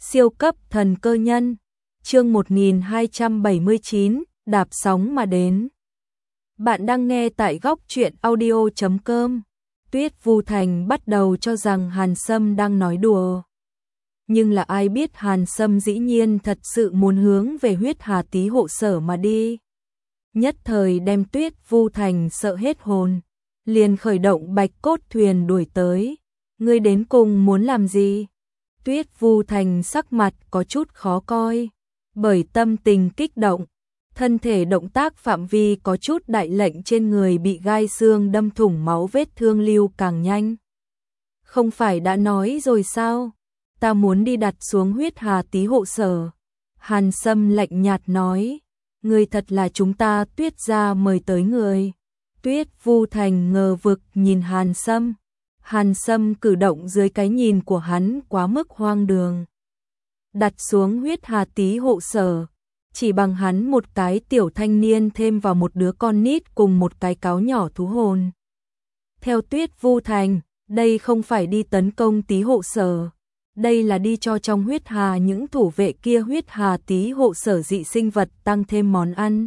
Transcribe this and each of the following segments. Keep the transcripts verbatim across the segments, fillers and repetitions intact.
Siêu cấp thần cơ nhân, chương một nghìn hai trăm bảy mươi chín, đạp sóng mà đến. Bạn đang nghe tại góc truyện audio chấm com. Tuyết Vu Thành bắt đầu cho rằng Hàn Sâm đang nói đùa. Nhưng là ai biết Hàn Sâm dĩ nhiên thật sự muốn hướng về huyết hà tí hộ sở mà đi. Nhất thời đem Tuyết Vu Thành sợ hết hồn, liền khởi động bạch cốt thuyền đuổi tới. Ngươi đến cùng muốn làm gì? Tuyết Vu Thành sắc mặt có chút khó coi, bởi tâm tình kích động, thân thể động tác phạm vi có chút đại lệnh, trên người bị gai xương đâm thủng, máu vết thương lưu càng nhanh. Không phải đã nói rồi sao? Ta muốn đi đặt xuống huyết hà tí hộ sở. Hàn Sâm lạnh nhạt nói, ngươi thật là chúng ta Tuyết gia mời tới người. Tuyết Vu Thành ngờ vực nhìn Hàn Sâm. Hàn Sâm cử động dưới cái nhìn của hắn quá mức hoang đường. Đặt xuống huyết hà tí hộ sở, chỉ bằng hắn một cái tiểu thanh niên thêm vào một đứa con nít cùng một cái cáo nhỏ thú hồn. Theo Tuyết Vu Thành, đây không phải đi tấn công tí hộ sở, đây là đi cho trong huyết hà những thủ vệ kia huyết hà tí hộ sở dị sinh vật tăng thêm món ăn.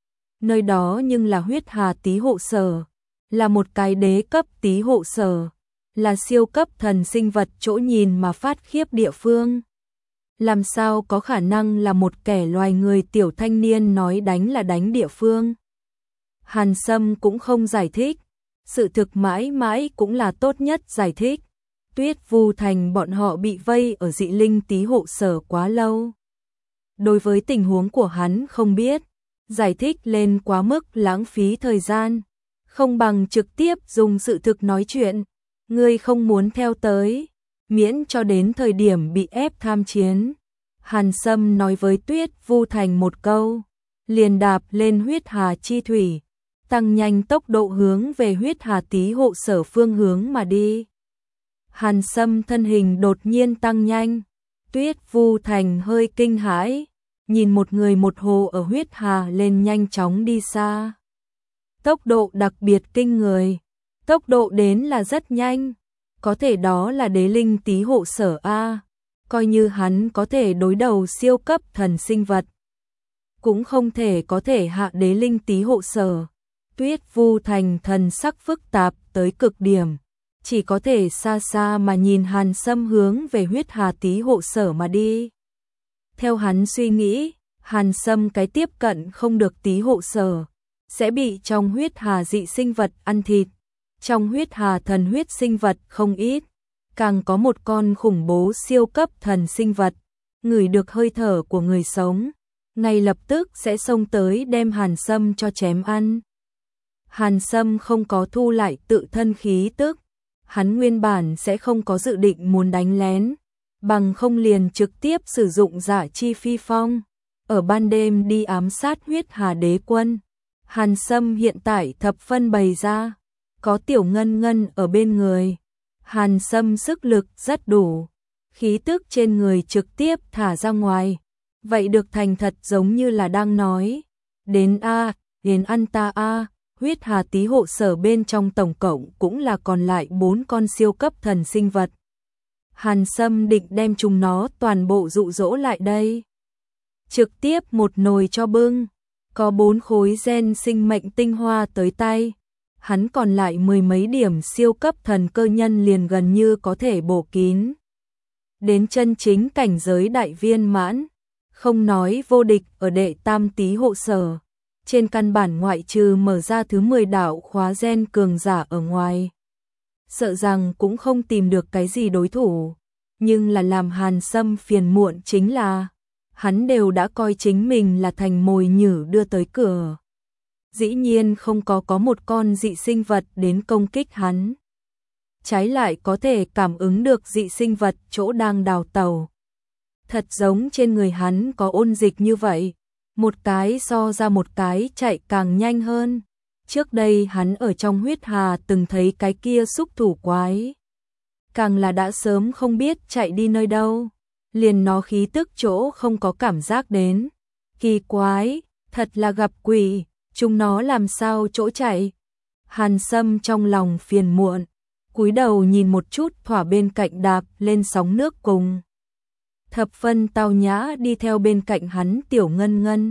Nơi đó nhưng là huyết hà tí hộ sở, là một cái đế cấp tí hộ sở, là siêu cấp thần sinh vật chỗ nhìn mà phát khiếp địa phương. Làm sao có khả năng là một kẻ loài người tiểu thanh niên nói đánh là đánh địa phương? Hàn Sâm cũng không giải thích, sự thực mãi mãi cũng là tốt nhất giải thích. Tuyết Vu Thành bọn họ bị vây ở dị linh tí hộ sở quá lâu. Đối với tình huống của hắn không biết, giải thích lên quá mức lãng phí thời gian, không bằng trực tiếp dùng sự thực nói chuyện. Ngươi không muốn theo tới, miễn cho đến thời điểm bị ép tham chiến. Hàn Sâm nói với Tuyết Vu Thành một câu, liền đạp lên huyết hà chi thủy, tăng nhanh tốc độ hướng về huyết hà tí hộ sở phương hướng mà đi. Hàn Sâm thân hình đột nhiên tăng nhanh, Tuyết Vu Thành hơi kinh hãi, nhìn một người một hồ ở huyết hà lên nhanh chóng đi xa. Tốc độ đặc biệt kinh người. Tốc độ đến là rất nhanh, có thể đó là đế linh tí hộ sở A, coi như hắn có thể đối đầu siêu cấp thần sinh vật, cũng không thể có thể hạ đế linh tí hộ sở. Tuyết Vu Thành thần sắc phức tạp tới cực điểm, chỉ có thể xa xa mà nhìn Hàn Sâm hướng về huyết hà tí hộ sở mà đi. Theo hắn suy nghĩ, Hàn Sâm cái tiếp cận không được tí hộ sở, sẽ bị trong huyết hà dị sinh vật ăn thịt. Trong huyết hà thần huyết sinh vật không ít, càng có một con khủng bố siêu cấp thần sinh vật, ngửi được hơi thở của người sống, ngay lập tức sẽ xông tới đem Hàn Sâm cho chém ăn. Hàn Sâm không có thu lại tự thân khí tức, hắn nguyên bản sẽ không có dự định muốn đánh lén, bằng không liền trực tiếp sử dụng Dạ Chi Phi Phong, ở ban đêm đi ám sát huyết hà đế quân. Hàn Sâm hiện tại thập phân bày ra, có tiểu ngân ngân ở bên người, Hàn Sâm sức lực rất đủ, khí tức trên người trực tiếp thả ra ngoài, vậy được thành thật giống như là đang nói, đến A, đến ăn ta A. Huyết hà tí hộ sở bên trong tổng cộng cũng là còn lại bốn con siêu cấp thần sinh vật. Hàn Sâm định đem chúng nó toàn bộ dụ dỗ lại đây, trực tiếp một nồi cho bưng, có bốn khối gen sinh mệnh tinh hoa tới tay. Hắn còn lại mười mấy điểm siêu cấp thần cơ nhân liền gần như có thể bổ kín. Đến chân chính cảnh giới đại viên mãn, không nói vô địch ở đệ tam tí hộ sở, trên căn bản ngoại trừ mở ra thứ mười đạo khóa gen cường giả ở ngoài, sợ rằng cũng không tìm được cái gì đối thủ. Nhưng là làm Hàn Sâm phiền muộn chính là, hắn đều đã coi chính mình là thành mồi nhử đưa tới cửa. Dĩ nhiên không có có một con dị sinh vật đến công kích hắn. Trái lại có thể cảm ứng được dị sinh vật chỗ đang đào tẩu. Thật giống trên người hắn có ôn dịch như vậy, một cái so ra một cái chạy càng nhanh hơn. Trước đây hắn ở trong huyết hà từng thấy cái kia xúc thủ quái, càng là đã sớm không biết chạy đi nơi đâu, liền nó khí tức chỗ không có cảm giác đến. Kỳ quái, thật là gặp quỷ. Chúng nó làm sao chỗ chạy? Hàn Sâm trong lòng phiền muộn, cúi đầu nhìn một chút thỏa bên cạnh đạp lên sóng nước cùng. thập phân tao nhã đi theo bên cạnh hắn Tiểu Ngân Ngân.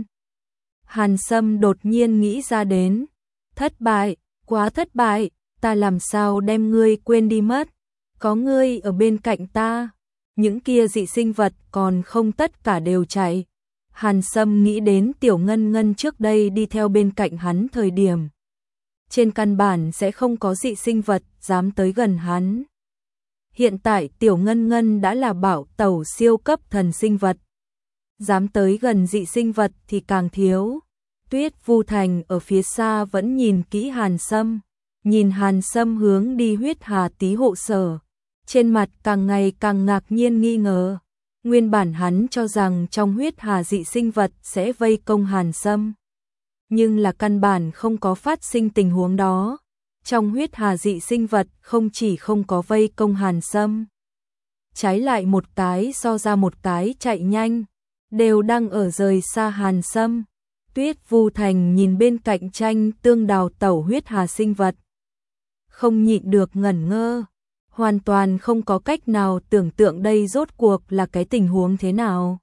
Hàn Sâm đột nhiên nghĩ ra đến, thất bại, quá thất bại, ta làm sao đem ngươi quên đi mất, có ngươi ở bên cạnh ta, những kia dị sinh vật còn không tất cả đều chạy. Hàn Sâm nghĩ đến Tiểu Ngân Ngân trước đây đi theo bên cạnh hắn thời điểm. Trên căn bản sẽ không có dị sinh vật dám tới gần hắn. Hiện tại Tiểu Ngân Ngân đã là bảo tẩu siêu cấp thần sinh vật. Dám tới gần dị sinh vật thì càng thiếu. Tuyết Vu Thành ở phía xa vẫn nhìn kỹ Hàn Sâm. Nhìn Hàn Sâm hướng đi huyết hà tí hộ sở. Trên mặt càng ngày càng ngạc nhiên nghi ngờ. Nguyên bản hắn cho rằng trong huyết hà dị sinh vật sẽ vây công Hàn Sâm. Nhưng là căn bản không có phát sinh tình huống đó. Trong huyết hà dị sinh vật không chỉ không có vây công Hàn Sâm. Trái lại một cái so ra một cái chạy nhanh. Đều đang ở rời xa Hàn Sâm. Tuyết Vu Thành nhìn bên cạnh tranh tương đào tẩu huyết hà sinh vật. Không nhịn được ngẩn ngơ. Hoàn toàn không có cách nào tưởng tượng đây rốt cuộc là cái tình huống thế nào.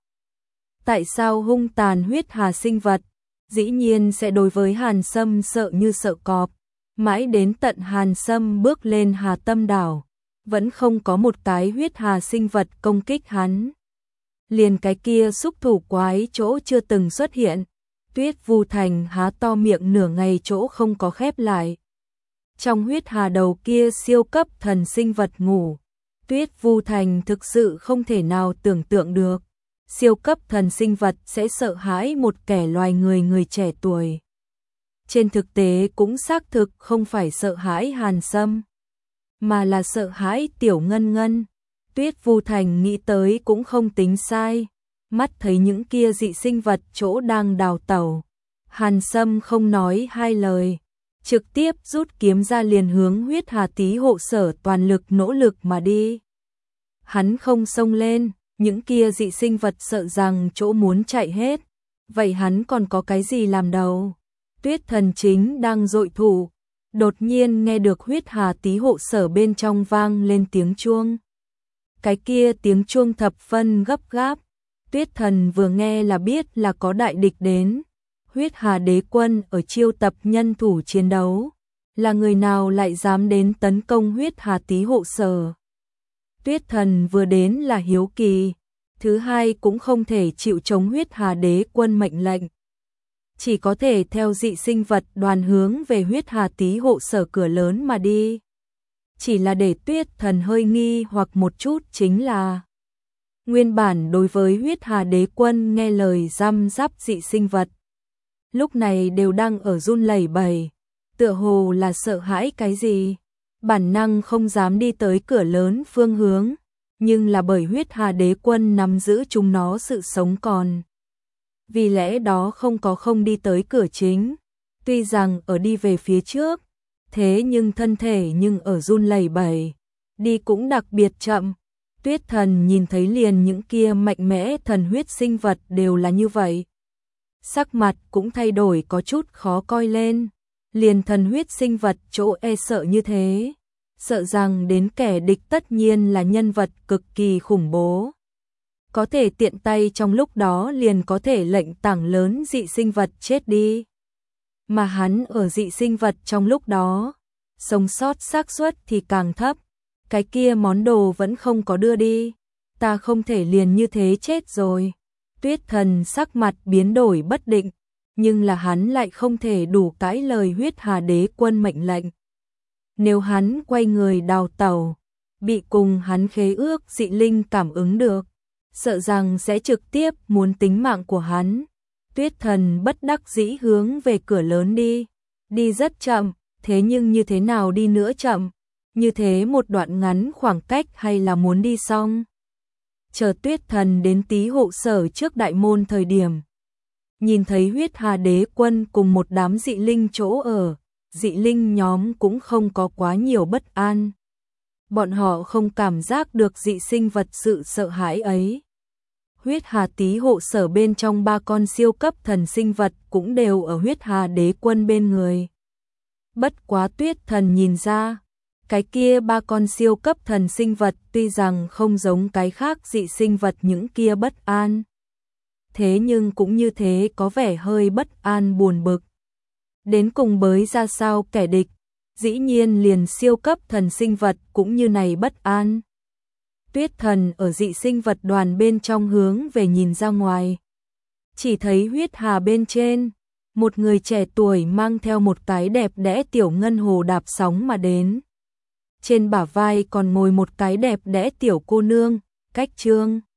Tại sao hung tàn huyết hà sinh vật dĩ nhiên sẽ đối với Hàn Sâm sợ như sợ cọp. Mãi đến tận Hàn Sâm bước lên Hà Tâm đảo, vẫn không có một cái huyết hà sinh vật công kích hắn. Liền cái kia xúc thủ quái chỗ chưa từng xuất hiện. Tuyết Vu Thành há to miệng nửa ngày chỗ không có khép lại. Trong huyết hà đầu kia siêu cấp thần sinh vật ngủ. Tuyết Vu Thành thực sự không thể nào tưởng tượng được. Siêu cấp thần sinh vật sẽ sợ hãi một kẻ loài người người trẻ tuổi. Trên thực tế cũng xác thực không phải sợ hãi Hàn Sâm, mà là sợ hãi Tiểu Ngân Ngân. Tuyết Vu Thành nghĩ tới cũng không tính sai. Mắt thấy những kia dị sinh vật chỗ đang đào tẩu. Hàn Sâm không nói hai lời. Trực tiếp rút kiếm ra liền hướng huyết hà tí hộ sở toàn lực nỗ lực mà đi. Hắn không xông lên, những kia dị sinh vật sợ rằng chỗ muốn chạy hết. Vậy hắn còn có cái gì làm đầu? Tuyết Thần chính đang dội thủ. Đột nhiên nghe được huyết hà tí hộ sở bên trong vang lên tiếng chuông. Cái kia tiếng chuông thập phân gấp gáp. Tuyết Thần vừa nghe là biết là có đại địch đến. Huyết hà đế quân ở chiêu tập nhân thủ chiến đấu. Là người nào lại dám đến tấn công huyết hà tí hộ sở? Tuyết Thần vừa đến là hiếu kỳ. Thứ hai cũng không thể chịu chống huyết hà đế quân mệnh lệnh. Chỉ có thể theo dị sinh vật đoàn hướng về huyết hà tí hộ sở cửa lớn mà đi. Chỉ là để Tuyết Thần hơi nghi hoặc một chút chính là nguyên bản đối với huyết hà đế quân nghe lời răm rắp dị sinh vật. Lúc này đều đang ở run lẩy bẩy, tựa hồ là sợ hãi cái gì. Bản năng không dám đi tới cửa lớn phương hướng, nhưng là bởi huyết hà đế quân nắm giữ chúng nó sự sống còn. Vì lẽ đó không có không đi tới cửa chính, tuy rằng ở đi về phía trước, thế nhưng thân thể nhưng ở run lẩy bẩy, đi cũng đặc biệt chậm. Tuyết Thần nhìn thấy liền những kia mạnh mẽ thần huyết sinh vật đều là như vậy. Sắc mặt cũng thay đổi có chút khó coi lên, liền thần huyết sinh vật chỗ e sợ như thế. Sợ rằng đến kẻ địch tất nhiên là nhân vật cực kỳ khủng bố. Có thể tiện tay trong lúc đó liền có thể lệnh tảng lớn dị sinh vật chết đi. Mà hắn ở dị sinh vật trong lúc đó, sống sót xác suất thì càng thấp. Cái kia món đồ vẫn không có đưa đi. Ta không thể liền như thế chết rồi. Tuyết Thần sắc mặt biến đổi bất định, nhưng là hắn lại không thể đủ cãi lời huyết hà đế quân mệnh lệnh. Nếu hắn quay người đào tẩu, bị cùng hắn khế ước dị linh cảm ứng được, sợ rằng sẽ trực tiếp muốn tính mạng của hắn. Tuyết Thần bất đắc dĩ hướng về cửa lớn đi, đi rất chậm, thế nhưng như thế nào đi nữa chậm, như thế một đoạn ngắn khoảng cách hay là muốn đi xong. Chờ Tuyết Thần đến tí hộ sở trước đại môn thời điểm, nhìn thấy huyết hà đế quân cùng một đám dị linh chỗ ở, dị linh nhóm cũng không có quá nhiều bất an. Bọn họ không cảm giác được dị sinh vật sự sợ hãi ấy. Huyết hà tí hộ sở bên trong ba con siêu cấp thần sinh vật cũng đều ở huyết hà đế quân bên người. Bất quá Tuyết Thần nhìn ra, Cái kia ba con siêu cấp thần sinh vật tuy rằng không giống cái khác dị sinh vật những kia bất an. Thế nhưng cũng như thế có vẻ hơi bất an buồn bực. Đến cùng bới ra sao kẻ địch, dĩ nhiên liền siêu cấp thần sinh vật cũng như này bất an. Tuyết Thần ở dị sinh vật đoàn bên trong hướng về nhìn ra ngoài. Chỉ thấy huyết hà bên trên, một người trẻ tuổi mang theo một cái đẹp đẽ tiểu ngân hồ đạp sóng mà đến. Trên bả vai còn ngồi một cái đẹp đẽ tiểu cô nương, cách Trương